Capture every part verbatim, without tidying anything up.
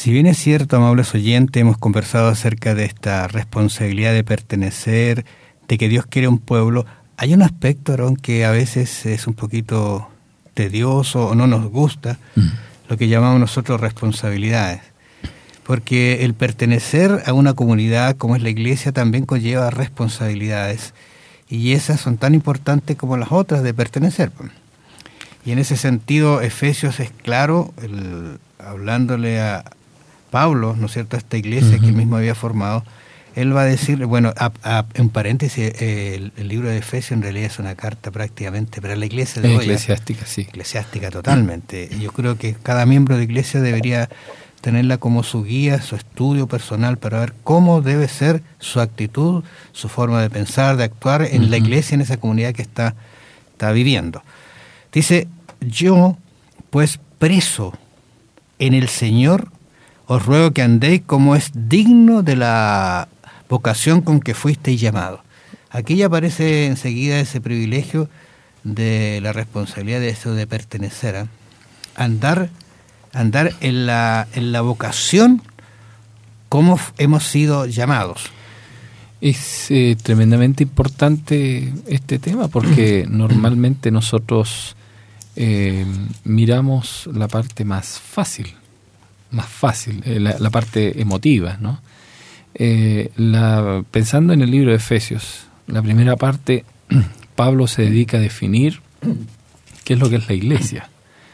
Si bien es cierto, amables oyentes, hemos conversado acerca de esta responsabilidad de pertenecer, de que Dios quiere un pueblo, hay un aspecto, Aarón, que a veces es un poquito tedioso o no nos gusta, mm. lo que llamamos nosotros responsabilidades. Porque el pertenecer a una comunidad como es la iglesia también conlleva responsabilidades, y esas son tan importantes como las otras de pertenecer. Y en ese sentido, Efesios es claro, el, hablándole a Pablo, ¿no es cierto?, a esta iglesia uh-huh. que él mismo había formado, él va a decir, bueno, a, a, en paréntesis, el, el libro de Efesios en realidad es una carta prácticamente para la iglesia de hoy. Eclesiástica, sí. Eclesiástica totalmente. Yo creo que cada miembro de iglesia debería tenerla como su guía, su estudio personal para ver cómo debe ser su actitud, su forma de pensar, de actuar en uh-huh. la iglesia, en esa comunidad que está, está viviendo. Dice, yo, pues preso en el Señor, os ruego que andéis como es digno de la vocación con que fuisteis llamados. Aquí ya aparece enseguida ese privilegio de la responsabilidad de eso de pertenecer, ¿eh? Andar, andar en la, en la vocación como hemos sido llamados. Es eh, tremendamente importante este tema porque normalmente nosotros eh, miramos la parte más fácil, más fácil, eh, la, la parte emotiva, ¿no? Eh, la, pensando en el libro de Efesios, la primera parte, Pablo se dedica a definir qué es lo que es la iglesia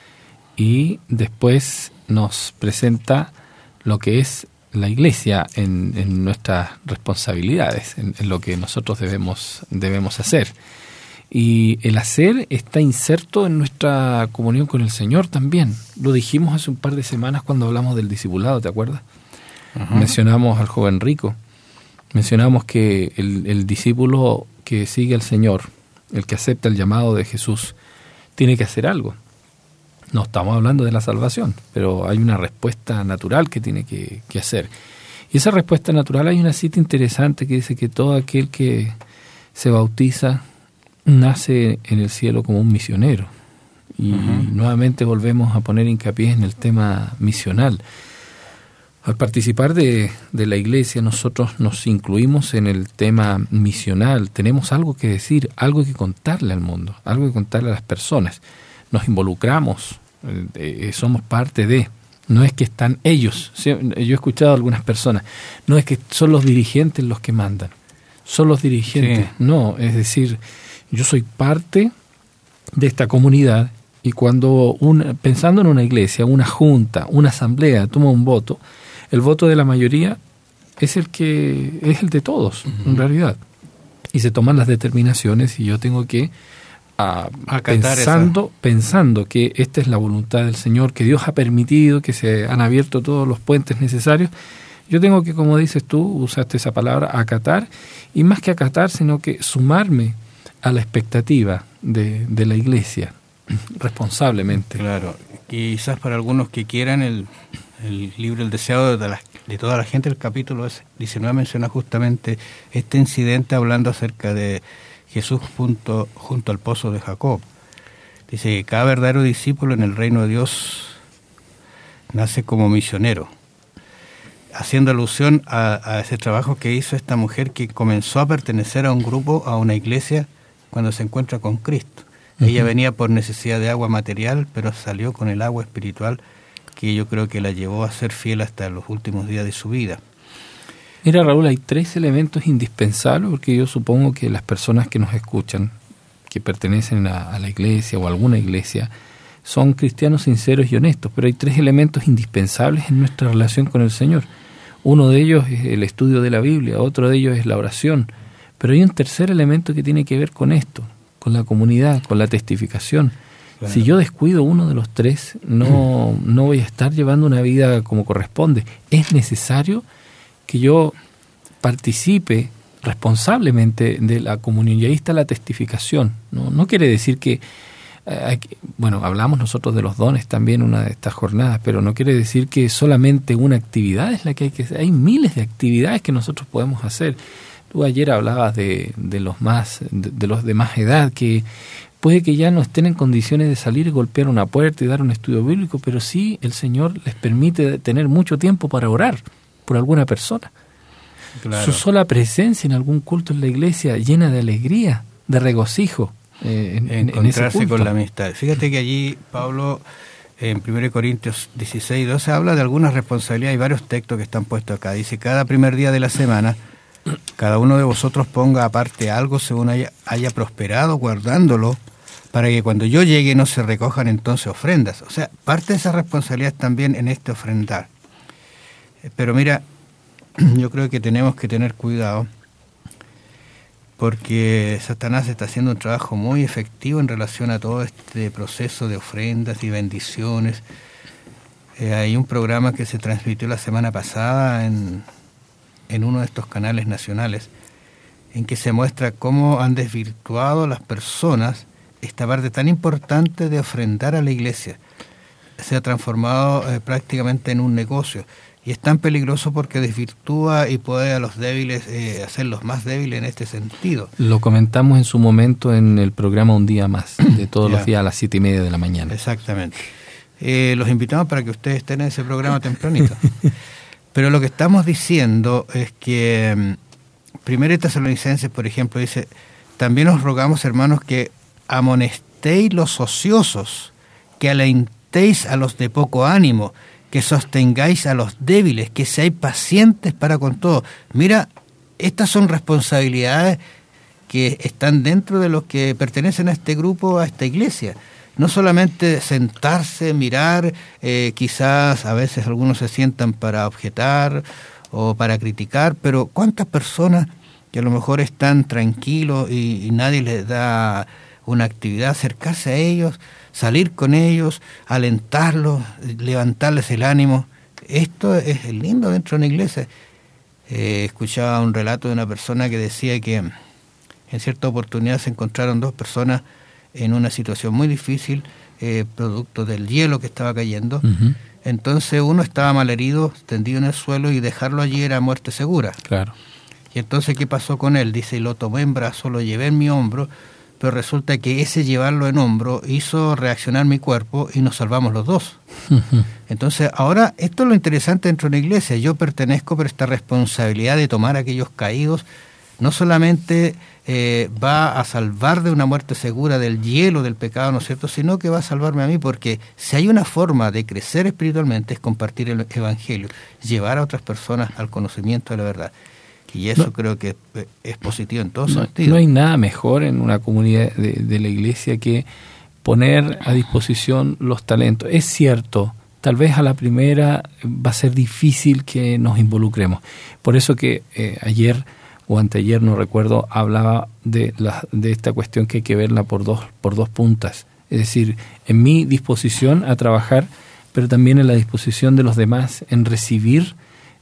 y después nos presenta lo que es la iglesia en, en nuestras responsabilidades, en, en lo que nosotros debemos, debemos hacer. Y el hacer está inserto en nuestra comunión con el Señor también. Lo dijimos hace un par de semanas cuando hablamos del discipulado, ¿te acuerdas? Uh-huh. Mencionamos al joven rico. Mencionamos que el, el discípulo que sigue al Señor, el que acepta el llamado de Jesús, tiene que hacer algo. No estamos hablando de la salvación, pero hay una respuesta natural que tiene que, que hacer. Y esa respuesta natural, hay una cita interesante que dice que todo aquel que se bautiza nace en el cielo como un misionero. Y uh-huh. nuevamente volvemos a poner hincapié en el tema misional. Al participar de, de la iglesia, nosotros nos incluimos en el tema misional. Tenemos algo que decir, algo que contarle al mundo, algo que contarle a las personas. Nos involucramos, eh, somos parte de. No es que están ellos. Yo he escuchado a algunas personas, no es que son los dirigentes los que mandan, son los dirigentes. Sí. No, es decir, yo soy parte de esta comunidad y cuando, un, pensando en una iglesia, una junta, una asamblea toma un voto, el voto de la mayoría es el que es el de todos, uh-huh. en realidad. Y se toman las determinaciones y yo tengo que, a, pensando, pensando que esta es la voluntad del Señor, que Dios ha permitido, que se han abierto todos los puentes necesarios, yo tengo que, como dices tú, usaste esa palabra, acatar, y más que acatar, sino que sumarme a la expectativa de, de la iglesia, responsablemente. Claro, quizás para algunos que quieran el... el libro El Deseado de, la, de toda la gente, el capítulo diecinueve menciona justamente este incidente hablando acerca de Jesús junto, junto al pozo de Jacob. Dice que cada verdadero discípulo en el reino de Dios nace como misionero, haciendo alusión a, a ese trabajo que hizo esta mujer que comenzó a pertenecer a un grupo, a una iglesia, cuando se encuentra con Cristo. Uh-huh. Ella venía por necesidad de agua material, pero salió con el agua espiritual que yo creo que la llevó a ser fiel hasta los últimos días de su vida. Mira, Raúl, hay tres elementos indispensables, porque yo supongo que las personas que nos escuchan, que pertenecen a, a la iglesia o a alguna iglesia, son cristianos sinceros y honestos, pero hay tres elementos indispensables en nuestra relación con el Señor. Uno de ellos es el estudio de la Biblia, otro de ellos es la oración, pero hay un tercer elemento que tiene que ver con esto, con la comunidad, con la testificación. Claro. Si yo descuido uno de los tres, no, no voy a estar llevando una vida como corresponde. Es necesario que yo participe responsablemente de la comunión. Y ahí está la testificación. No, no quiere decir que, eh, bueno, hablamos nosotros de los dones también una de estas jornadas, pero no quiere decir que solamente una actividad es la que hay que hacer. Hay miles de actividades que nosotros podemos hacer. Tú ayer hablabas de, de los más de, de los de más edad que puede que ya no estén en condiciones de salir y golpear una puerta y dar un estudio bíblico, pero sí el Señor les permite tener mucho tiempo para orar por alguna persona. Claro. Su sola presencia en algún culto en la iglesia llena de alegría, de regocijo. Eh, en, Encontrarse en ese con la amistad. Fíjate que allí Pablo, en primero Corintios dieciséis, doce, habla de algunas responsabilidades. Hay varios textos que están puestos acá. Dice, cada primer día de la semana, cada uno de vosotros ponga aparte algo según haya, haya prosperado, guardándolo, para que cuando yo llegue no se recojan entonces ofrendas. O sea, parte de esa responsabilidad también en este ofrendar. Pero mira, yo creo que tenemos que tener cuidado, porque Satanás está haciendo un trabajo muy efectivo en relación a todo este proceso de ofrendas y bendiciones. Eh, hay un programa que se transmitió la semana pasada en, en uno de estos canales nacionales, en que se muestra cómo han desvirtuado las personas esta parte tan importante de ofrendar a la iglesia. Se ha transformado eh, prácticamente en un negocio. Y es tan peligroso porque desvirtúa y puede a los débiles eh, hacerlos más débiles en este sentido. Lo comentamos en su momento en el programa Un Día Más, de todos los días a las siete y media de la mañana. Exactamente. Eh, los invitamos para que ustedes estén en ese programa tempranito. Pero lo que estamos diciendo es que Primero Tesalonicenses, por ejemplo, dice, también os rogamos, hermanos, que amonestéis los ociosos, que alentéis a los de poco ánimo, que sostengáis a los débiles, que seáis pacientes para con todo. Mira, estas son responsabilidades que están dentro de los que pertenecen a este grupo, a esta iglesia. No solamente sentarse, mirar, eh, quizás a veces algunos se sientan para objetar o para criticar, pero ¿cuántas personas que a lo mejor están tranquilos y, y nadie les da una actividad, acercarse a ellos, salir con ellos, alentarlos, levantarles el ánimo? Esto es lindo dentro de una iglesia. Eh, escuchaba un relato de una persona que decía que en cierta oportunidad se encontraron dos personas en una situación muy difícil, eh, producto del hielo que estaba cayendo. Uh-huh. Entonces uno estaba malherido, tendido en el suelo, y dejarlo allí era muerte segura. Claro. Y entonces, ¿qué pasó con él? Dice, lo tomé en brazo, lo llevé en mi hombro, pero resulta que ese llevarlo en hombro hizo reaccionar mi cuerpo y nos salvamos los dos. Uh-huh. Entonces, ahora, esto es lo interesante dentro de una iglesia. Yo pertenezco, pero esta responsabilidad de tomar a aquellos caídos no solamente eh, va a salvar de una muerte segura del hielo, del pecado, ¿no es cierto?, sino que va a salvarme a mí, porque si hay una forma de crecer espiritualmente es compartir el evangelio, llevar a otras personas al conocimiento de la verdad. Y eso no, creo que es positivo en todos no, sentidos. No hay nada mejor en una comunidad de, de la iglesia que poner a disposición los talentos. Es cierto, tal vez a la primera va a ser difícil que nos involucremos. Por eso que eh, ayer o anteayer, no recuerdo, hablaba de, la, de esta cuestión que hay que verla por dos, por dos puntas. Es decir, en mi disposición a trabajar, pero también en la disposición de los demás en recibir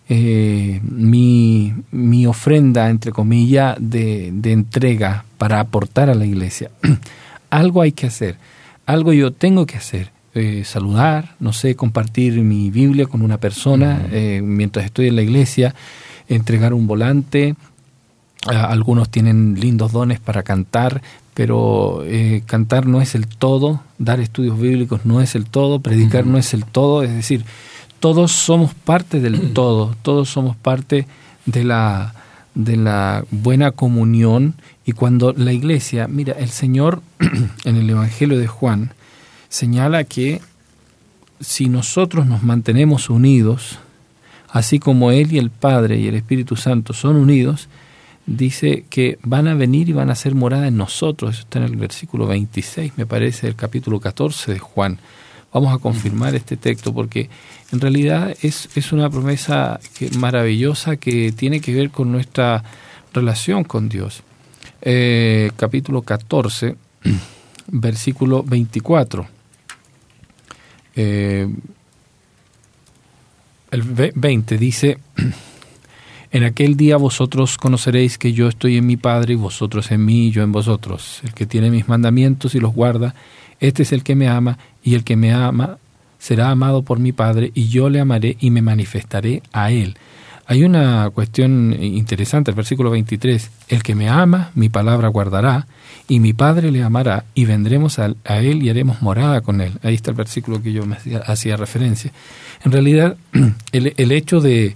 Eh, mi, mi ofrenda, entre comillas, de, de entrega para aportar a la iglesia. Algo hay que hacer, algo yo tengo que hacer, eh, saludar, no sé, compartir mi Biblia con una persona eh, mientras estoy en la iglesia, entregar un volante. Uh, algunos tienen lindos dones para cantar, pero eh, cantar no es el todo, dar estudios bíblicos no es el todo, predicar uh-huh. no es el todo, es decir, todos somos parte del todo, todos somos parte de la, de la buena comunión. Y cuando la iglesia, mira, el Señor en el Evangelio de Juan señala que si nosotros nos mantenemos unidos, así como Él y el Padre y el Espíritu Santo son unidos, dice que van a venir y van a hacer morada en nosotros. Eso está en el versículo veintiséis, me parece, del capítulo catorce de Juan. Vamos a confirmar este texto porque en realidad es, es una promesa que, maravillosa que tiene que ver con nuestra relación con Dios. Eh, capítulo catorce, versículo veinticuatro. Eh, el veinte dice, en aquel día vosotros conoceréis que yo estoy en mi Padre y vosotros en mí y yo en vosotros. El que tiene mis mandamientos y los guarda, este es el que me ama, y el que me ama será amado por mi Padre, y yo le amaré y me manifestaré a él. Hay una cuestión interesante, el versículo veintitrés, el que me ama, mi palabra guardará, y mi Padre le amará, y vendremos a, a él y haremos morada con él. Ahí está el versículo que yo me hacía, hacía referencia. En realidad, el, el hecho de,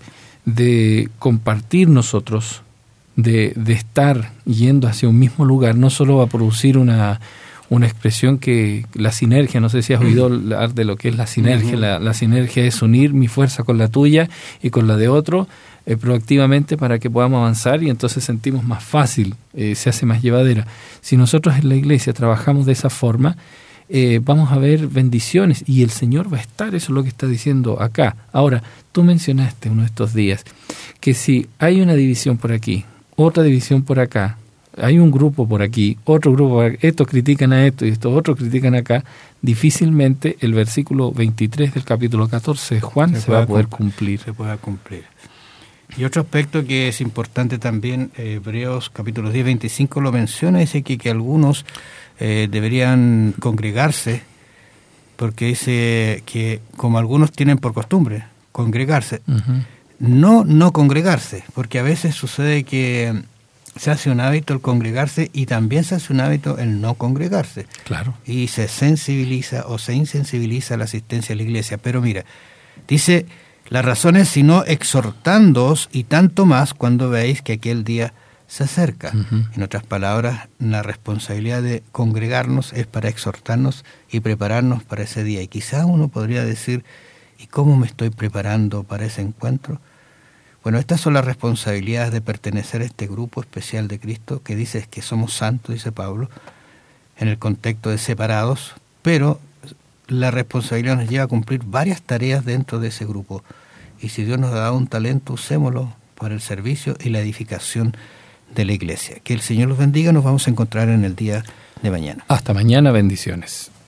de compartir nosotros, de, de estar yendo hacia un mismo lugar, no solo va a producir una, una expresión que la sinergia, no sé si has oído hablar de lo que es la sinergia. Uh-huh. La, la sinergia es unir mi fuerza con la tuya y con la de otro, Eh, proactivamente para que podamos avanzar y entonces sentimos más fácil, eh, se hace más llevadera. Si nosotros en la iglesia trabajamos de esa forma, eh, vamos a ver bendiciones y el Señor va a estar, eso es lo que está diciendo acá. Ahora, tú mencionaste uno de estos días que si hay una división por aquí, otra división por acá, hay un grupo por aquí, otro grupo por acá, estos critican a esto y estos otros critican acá, difícilmente el versículo veintitrés del capítulo catorce de Juan se, se va a poder cumplir. Se pueda cumplir. Y otro aspecto que es importante también, eh, Hebreos capítulo diez, veinticinco lo menciona, dice que, que algunos eh, deberían congregarse, porque dice que como algunos tienen por costumbre congregarse, uh-huh. no no congregarse, porque a veces sucede que se hace un hábito el congregarse y también se hace un hábito el no congregarse. Claro. Y se sensibiliza o se insensibiliza la asistencia a la iglesia. Pero mira, dice... La razón es, sino exhortándoos y tanto más cuando veáis que aquel día se acerca. Uh-huh. En otras palabras, la responsabilidad de congregarnos es para exhortarnos y prepararnos para ese día. Y quizá uno podría decir, ¿y cómo me estoy preparando para ese encuentro? Bueno, estas son las responsabilidades de pertenecer a este grupo especial de Cristo, que dice que somos santos, dice Pablo, en el contexto de separados, pero la responsabilidad nos lleva a cumplir varias tareas dentro de ese grupo. Y si Dios nos da un talento, usémoslo para el servicio y la edificación de la iglesia. Que el Señor los bendiga. Nos vamos a encontrar en el día de mañana. Hasta mañana, bendiciones.